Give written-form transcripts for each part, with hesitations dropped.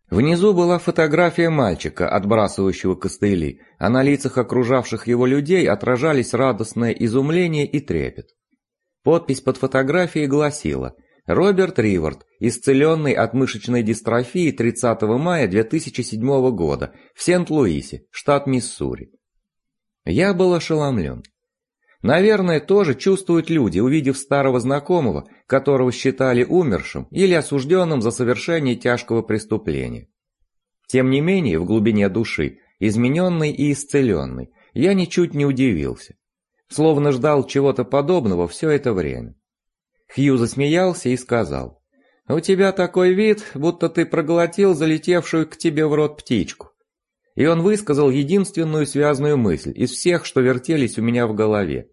Внизу была фотография мальчика, отбрасывающего костыли, а на лицах окружавших его людей отражались радостное изумление и трепет. Подпись под фотографией гласила: «Роберт Ривард, исцеленный от мышечной дистрофии 30 мая 2007 года в Сент-Луисе, штат Миссури». Я был ошеломлен. Наверное, тоже чувствуют люди, увидев старого знакомого, которого считали умершим или осужденным за совершение тяжкого преступления. Тем не менее, в глубине души, измененный и исцеленный, я ничуть не удивился. Словно ждал чего-то подобного все это время. Хью засмеялся и сказал: «У тебя такой вид, будто ты проглотил залетевшую к тебе в рот птичку». И он высказал единственную связную мысль из всех, что вертелись у меня в голове.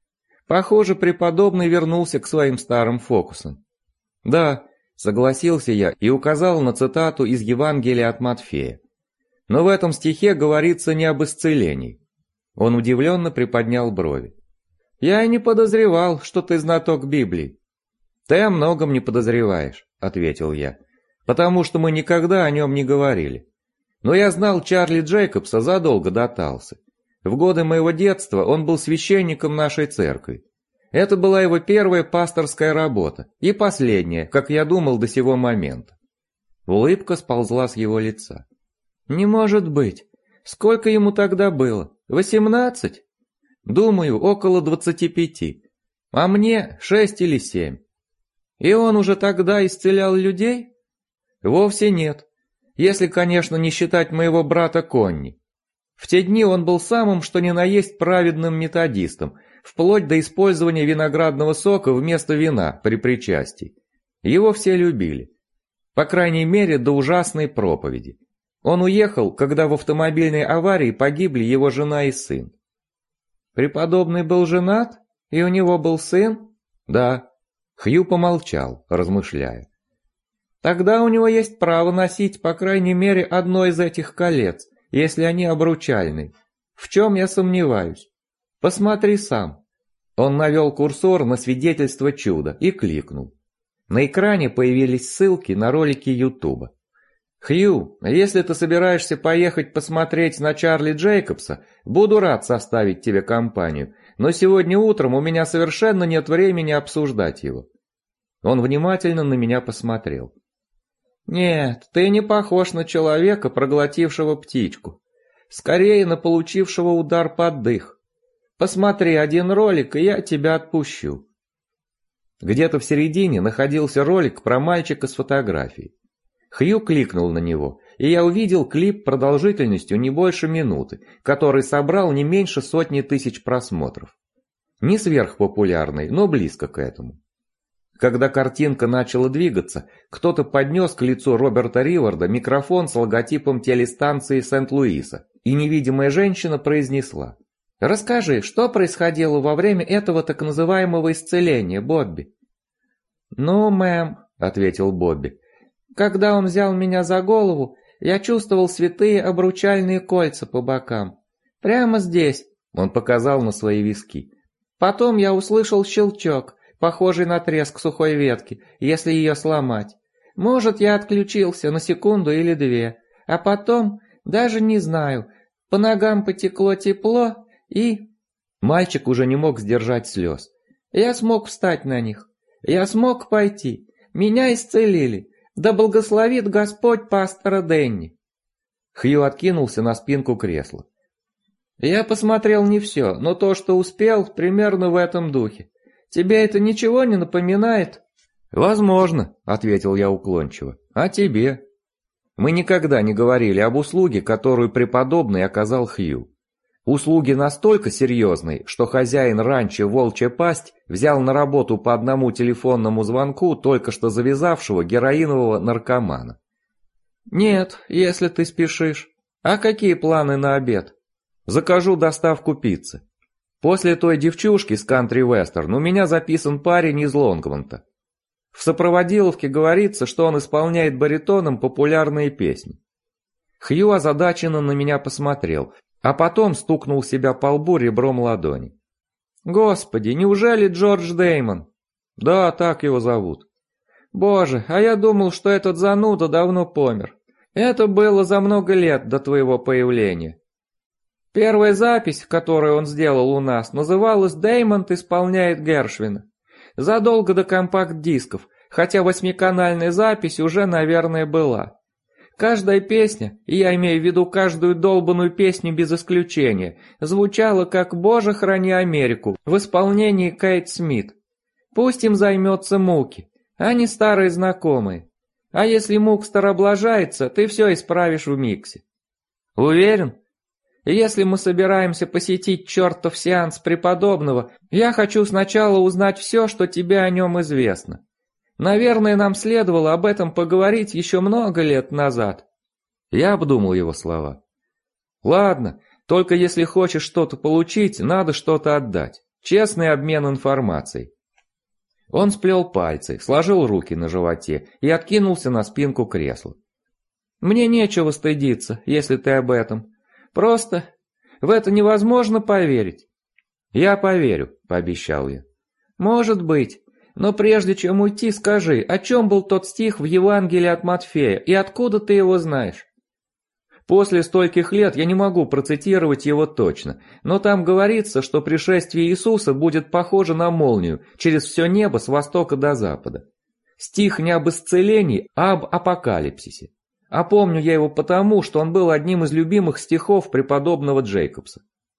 Похоже, преподобный вернулся к своим старым фокусам. «Да», — согласился я и указал на цитату из Евангелия от Матфея. «Но в этом стихе говорится не об исцелении». Он удивленно приподнял брови. «Я и не подозревал, что ты знаток Библии». «Ты о многом не подозреваешь», — ответил я, «потому что мы никогда о нем не говорили. Но я знал Чарли Джейкобса задолго до Талсы. В годы моего детства он был священником нашей церкви. Это была его первая пасторская работа и последняя, как я думал до сего момента». Улыбка сползла с его лица. «Не может быть. Сколько ему тогда было? 18? Думаю, около 25. А мне 6 или 7. И он уже тогда исцелял людей? Вовсе нет. Если, конечно, не считать моего брата Конни. В те дни он был самым что ни на есть праведным методистом, вплоть до использования виноградного сока вместо вина при причастии. Его все любили. По крайней мере, до ужасной проповеди. Он уехал, когда в автомобильной аварии погибли его жена и сын. Преподобный был женат? И у него был сын? Да. Хью помолчал, размышляя. Тогда у него есть право носить, по крайней мере, одно из этих колец, если они обручальные. В чем я сомневаюсь? Посмотри сам. Он навел курсор на свидетельство чуда и кликнул. На экране появились ссылки на ролики Ютуба. «Хью, если ты собираешься поехать посмотреть на Чарли Джейкобса, буду рад составить тебе компанию, но сегодня утром у меня совершенно нет времени обсуждать его». Он внимательно на меня посмотрел. «Нет, ты не похож на человека, проглотившего птичку. Скорее, на получившего удар под дых. Посмотри один ролик, и я тебя отпущу». Где-то в середине находился ролик про мальчика с фотографией. Хью кликнул на него, и я увидел клип продолжительностью не больше минуты, который собрал не меньше 100 000 просмотров. Не сверхпопулярный, но близко к этому. Когда картинка начала двигаться, кто-то поднес к лицу Роберта Риварда микрофон с логотипом телестанции Сент-Луиса, и невидимая женщина произнесла: «Расскажи, что происходило во время этого так называемого исцеления, Бобби?» «Ну, мэм», — ответил Бобби, — «когда он взял меня за голову, я чувствовал святые обручальные кольца по бокам. Прямо здесь», — он показал на свои виски. «Потом я услышал щелчок, похожий на треск сухой ветки, если ее сломать. Может, я отключился на секунду или две, а потом, даже не знаю, по ногам потекло тепло и...» Мальчик уже не мог сдержать слез. «Я смог встать на них. Я смог пойти. Меня исцелили. Да благословит Господь пастора Дэнни». Хью откинулся на спинку кресла. «Я посмотрел не все, но то, что успел, примерно в этом духе. Тебе это ничего не напоминает?» «Возможно», — ответил я уклончиво. «А тебе?» Мы никогда не говорили об услуге, которую преподобный оказал Хью. Услуги настолько серьезной, что хозяин ранчо «Волчья пасть» взял на работу по одному телефонному звонку только что завязавшего героинового наркомана. «Нет, если ты спешишь. А какие планы на обед?» «Закажу доставку пиццы. После той девчушки с кантри-вестерн у меня записан парень из Лонгмонта. В сопроводиловке говорится, что он исполняет баритоном популярные песни». Хью озадаченно на меня посмотрел, а потом стукнул себя по лбу ребром ладони. «Господи, неужели Джордж Дэймон?» «Да, так его зовут». «Боже, а я думал, что этот зануда давно помер. Это было за много лет до твоего появления. Первая запись, которую он сделал у нас, называлась «Дэймонд исполняет Гершвина». Задолго до компакт-дисков, хотя восьмиканальная запись уже, наверное, была. Каждая песня, и я имею в виду каждую долбанную песню без исключения, звучала как «Боже, храни Америку» в исполнении Кейт Смит. Пусть им займется Муки, они старые знакомые. А если Мукстер облажается, ты все исправишь в миксе. Уверен? Если мы собираемся посетить чертов сеанс преподобного, я хочу сначала узнать все, что тебе о нем известно. Наверное, нам следовало об этом поговорить еще много лет назад. Я обдумал его слова. Ладно, только если хочешь что-то получить, надо что-то отдать. Честный обмен информацией. Он сплел пальцы, сложил руки на животе и откинулся на спинку кресла. Мне нечего стыдиться, если ты об этом. Просто в это невозможно поверить. Я поверю, пообещал я. Может быть. Но прежде чем уйти, скажи, о чем был тот стих в Евангелии от Матфея, и откуда ты его знаешь? После стольких лет я не могу процитировать его точно, но там говорится, что пришествие Иисуса будет похоже на молнию через все небо с востока до запада. Стих не об исцелении, а об апокалипсисе. А помню я его потому, что он был одним из любимых стихов преподобного Джейкобса.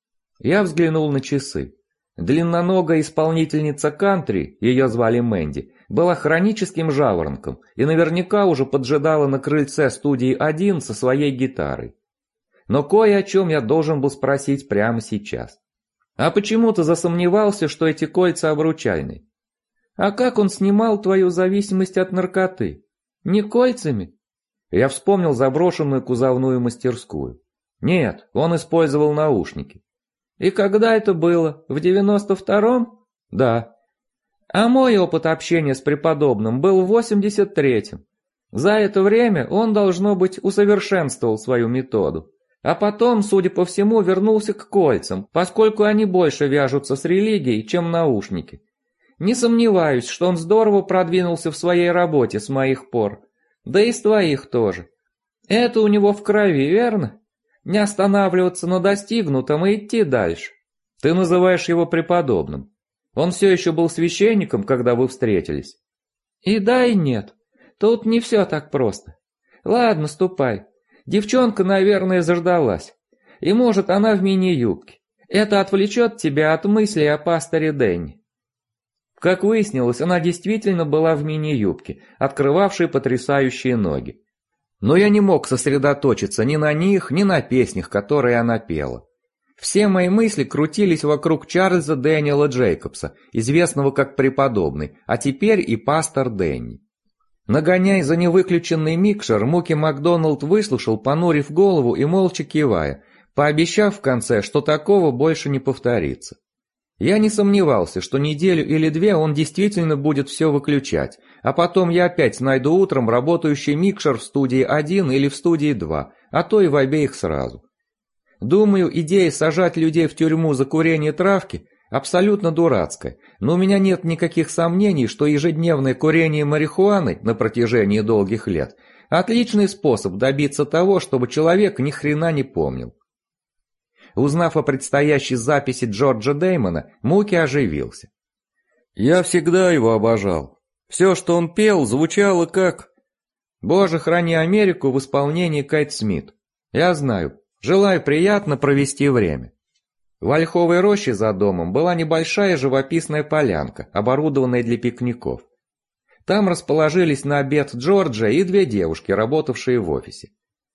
Я взглянул на часы. Длинноногая исполнительница кантри, ее звали Мэнди, была хроническим жаворонком и наверняка уже поджидала на крыльце студии 1 со своей гитарой. Но кое о чем я должен был спросить прямо сейчас. А почему ты засомневался, что эти кольца обручальные? А как он снимал твою зависимость от наркоты? Не кольцами? Я вспомнил заброшенную кузовную мастерскую. Нет, он использовал наушники. И когда это было? В 92-м? Да. А мой опыт общения с преподобным был в 83-м. За это время он, должно быть, усовершенствовал свою методу. А потом, судя по всему, вернулся к кольцам, поскольку они больше вяжутся с религией, чем наушники. Не сомневаюсь, что он здорово продвинулся в своей работе с моих пор. Да и с твоих тоже. Это у него в крови, верно? Не останавливаться на достигнутом и идти дальше. Ты называешь его преподобным. Он все еще был священником, когда вы встретились? И да, и нет. Тут не все так просто. Ладно, ступай. Девчонка, наверное, заждалась. И может, она в мини-юбке. Это отвлечет тебя от мыслей о пасторе Дэнни. Как выяснилось, она действительно была в мини-юбке, открывавшей потрясающие ноги. Но я не мог сосредоточиться ни на них, ни на песнях, которые она пела. Все мои мысли крутились вокруг Чарльза Дэниела Джейкобса, известного как преподобный, а теперь и пастор Дэнни. Нагоняя за невыключенный микшер, Муки Макдоналд выслушал, понурив голову и молча кивая, пообещав в конце, что такого больше не повторится. Я не сомневался, что неделю или две он действительно будет все выключать, а потом я опять найду утром работающий микшер в студии 1 или в студии 2, а то и в обеих сразу. Думаю, идея сажать людей в тюрьму за курение травки абсолютно дурацкая, но у меня нет никаких сомнений, что ежедневное курение марихуаны на протяжении долгих лет – отличный способ добиться того, чтобы человек ни хрена не помнил. Узнав о предстоящей записи Джорджа Дэймона, Муки оживился. «Я всегда его обожал. Все, что он пел, звучало как... Боже, храни Америку в исполнении Кейт Смит. Я знаю. Желаю приятно провести время». В ольховой роще за домом была небольшая живописная полянка, оборудованная для пикников. Там расположились на обед Джорджа и две девушки, работавшие в офисе.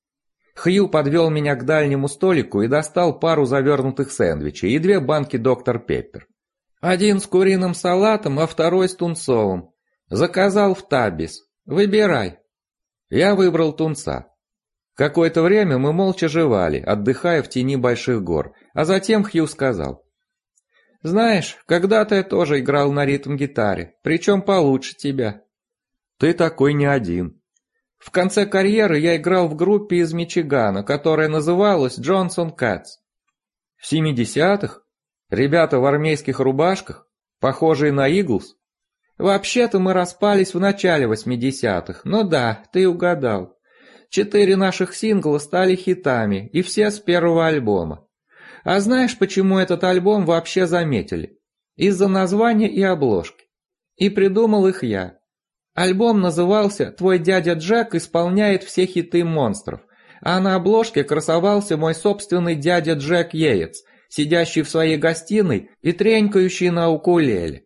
Хью подвел меня к дальнему столику и достал пару завернутых сэндвичей и две банки доктор Пеппер. Один с куриным салатом, а второй с тунцовым. Заказал в Таббис. Выбирай. Я выбрал тунца. Какое-то время мы молча жевали, отдыхая в тени больших гор, а затем Хью сказал: «Знаешь, когда-то я тоже играл на ритм-гитаре, причем получше тебя». «Ты такой не один». В конце карьеры я играл в группе из Мичигана, которая называлась Джонсон Кэтс. В 70-х? Ребята в армейских рубашках? Похожие на Иглс? Вообще-то мы распались в начале 80-х, но да, ты угадал. 4 наших сингла стали хитами, и все с первого альбома. А знаешь, почему этот альбом вообще заметили? Из-за названия и обложки. И придумал их я. Альбом назывался «Твой дядя Джек исполняет все хиты монстров», а на обложке красовался мой собственный дядя Джек Йейтс, сидящий в своей гостиной и тренькающий на укулеле.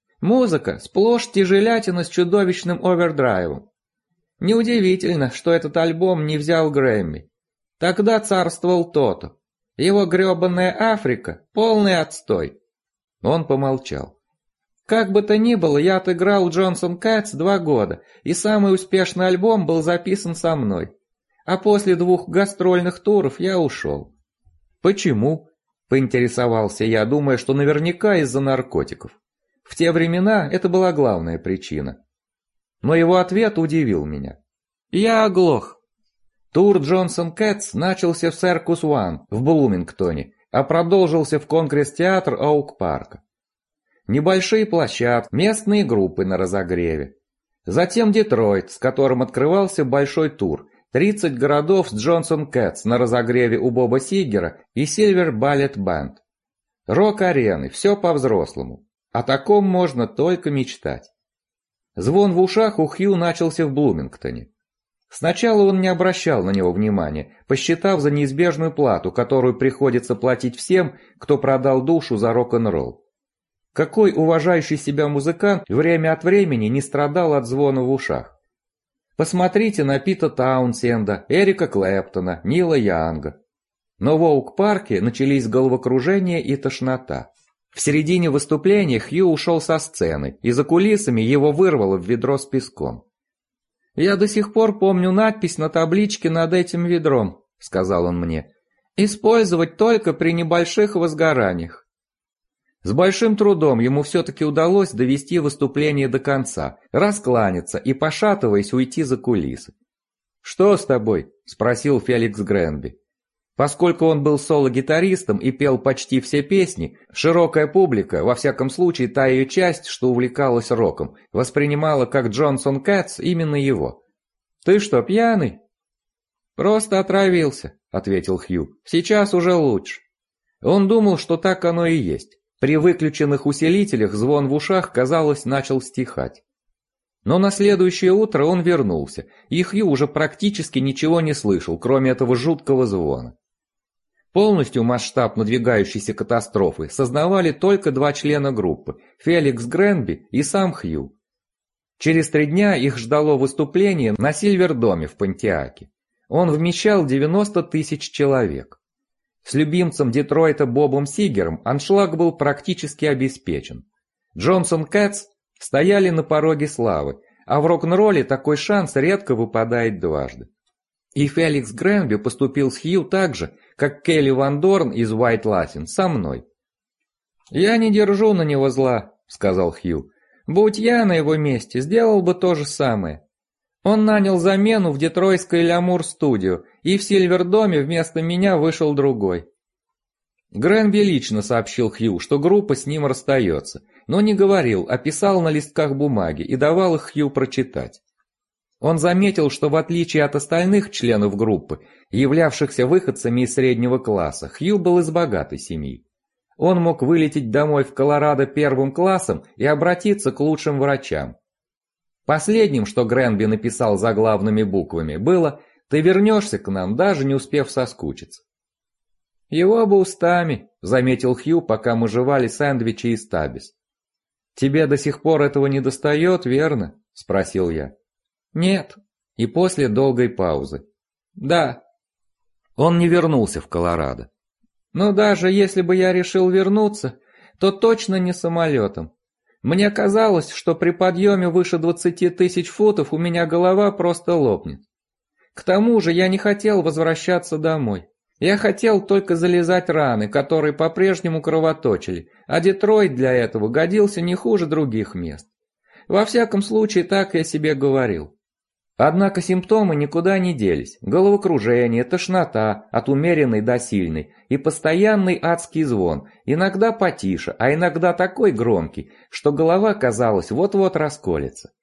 Музыка сплошь тяжелятина с чудовищным овердрайвом. Неудивительно, что этот альбом не взял Грэмми. Тогда царствовал Тото. Его гребаная Африка — полный отстой. Он помолчал. Как бы то ни было, я отыграл Джонсон Кэтс 2 года, и самый успешный альбом был записан со мной. А после 2 гастрольных туров я ушел. Почему? Поинтересовался я, думая, что наверняка из-за наркотиков. В те времена это была главная причина. Но его ответ удивил меня. Я оглох. Тур Джонсон Кэтс начался в Circus One в Блумингтоне, а продолжился в Конгресс-театр Оук-парка. Небольшие площадки, местные группы на разогреве. Затем Детройт, с которым открывался большой тур, 30 городов с Джонсон Кэтс на разогреве у Боба Сигера и Silver Ballet Band. Рок-арены, все по-взрослому. О таком можно только мечтать. Звон в ушах у Хью начался в Блумингтоне. Сначала он не обращал на него внимания, посчитав за неизбежную плату, которую приходится платить всем, кто продал душу за рок-н-ролл. Какой уважающий себя музыкант время от времени не страдал от звона в ушах? Посмотрите на Пита Таунсенда, Эрика Клэптона, Нила Янга. Но в Оук-парке начались головокружение и тошнота. В середине выступления Хью ушел со сцены, и за кулисами его вырвало в ведро с песком. «Я до сих пор помню надпись на табличке над этим ведром», — сказал он мне. «Использовать только при небольших возгораниях». С большим трудом ему все-таки удалось довести выступление до конца, раскланяться и, пошатываясь, уйти за кулисы. «Что с тобой?» – спросил Феликс Гренби. Поскольку он был соло-гитаристом и пел почти все песни, широкая публика, во всяком случае та ее часть, что увлекалась роком, воспринимала как Джонсон Кэтс именно его. «Ты что, пьяный?» «Просто отравился», – ответил Хью. «Сейчас уже лучше». Он думал, что так оно и есть. При выключенных усилителях звон в ушах, казалось, начал стихать. Но на следующее утро он вернулся, и Хью уже практически ничего не слышал, кроме этого жуткого звона. Полностью масштаб надвигающейся катастрофы сознавали только 2 члена группы – Феликс Гренби и сам Хью. Через 3 дня их ждало выступление на Сильвердоме в Понтиаке. Он вмещал 90 тысяч человек. С любимцем Детройта Бобом Сигером аншлаг был практически обеспечен. Джонсон Кэтс стояли на пороге славы, а в рок-н-ролле такой шанс редко выпадает дважды. И Феликс Гренби поступил с Хью так же, как Келли Ван Дорн из White Latin со мной. «Я не держу на него зла», — сказал Хью. «Будь я на его месте, сделал бы то же самое. Он нанял замену в детройтской Лямур студию, и в Сильвердоме вместо меня вышел другой». Гренби лично сообщил Хью, что группа с ним расстается, но не говорил, а писал на листках бумаги и давал их Хью прочитать. Он заметил, что в отличие от остальных членов группы, являвшихся выходцами из среднего класса, Хью был из богатой семьи. Он мог вылететь домой в Колорадо 1 классом и обратиться к лучшим врачам. Последним, что Гренби написал заглавными буквами, было «Ты вернешься к нам, даже не успев соскучиться». «Его бы устами», — заметил Хью, пока мы жевали сэндвичи из Табис. «Тебе до сих пор этого не достает, верно?» — спросил я. «Нет». И после долгой паузы. «Да». Он не вернулся в Колорадо. «Но даже если бы я решил вернуться, то точно не самолетом. Мне казалось, что при подъеме выше 20 тысяч футов у меня голова просто лопнет. К тому же я не хотел возвращаться домой. Я хотел только залезать раны, которые по-прежнему кровоточили, а Детройт для этого годился не хуже других мест. Во всяком случае, так я себе говорил. Однако симптомы никуда не делись. Головокружение, тошнота, от умеренной до сильной, и постоянный адский звон, иногда потише, а иногда такой громкий, что голова, казалось, вот-вот расколется.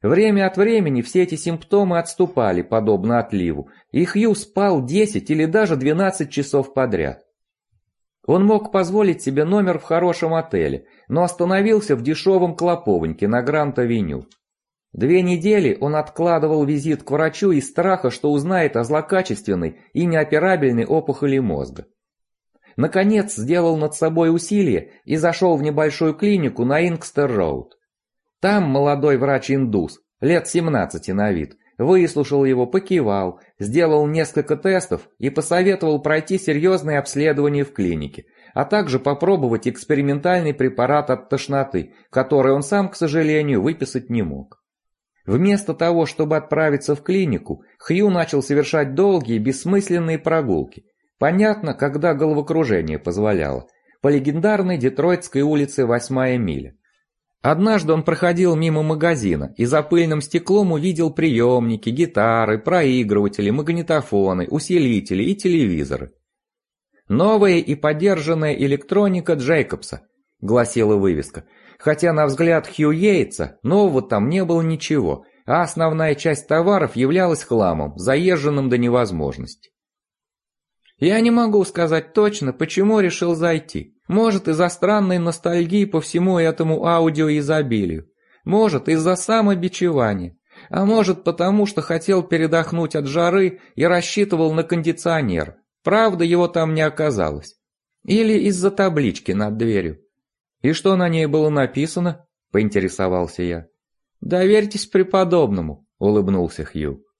Время от времени все эти симптомы отступали, подобно отливу, и Хью спал 10 или даже 12 часов подряд. Он мог позволить себе номер в хорошем отеле, но остановился в дешевом клоповнике на Гранд-авеню. 2 недели он откладывал визит к врачу из страха, что узнает о злокачественной и неоперабельной опухоли мозга. Наконец сделал над собой усилие и зашел в небольшую клинику на Ингстер-роуд. Там молодой врач-индус, лет 17 на вид, выслушал его, покивал, сделал несколько тестов и посоветовал пройти серьезное обследование в клинике, а также попробовать экспериментальный препарат от тошноты, который он сам, к сожалению, выписать не мог. Вместо того, чтобы отправиться в клинику, Хью начал совершать долгие, бессмысленные прогулки. Понятно, когда головокружение позволяло. По легендарной Детройтской улице 8-я миля. Однажды он проходил мимо магазина и за пыльным стеклом увидел приемники, гитары, проигрыватели, магнитофоны, усилители и телевизоры. «Новая и подержанная электроника Джейкобса», — гласила вывеска, хотя на взгляд Хью Йейтса нового там не было ничего, а основная часть товаров являлась хламом, заезженным до невозможности. «Я не могу сказать точно, почему решил зайти. Может, из-за странной ностальгии по всему этому аудиоизобилию. Может, из-за самобичевания. А может, потому что хотел передохнуть от жары и рассчитывал на кондиционер. Правда, его там не оказалось. Или из-за таблички над дверью». «И что на ней было написано?» – поинтересовался я. «Доверьтесь преподобному», – улыбнулся Хью.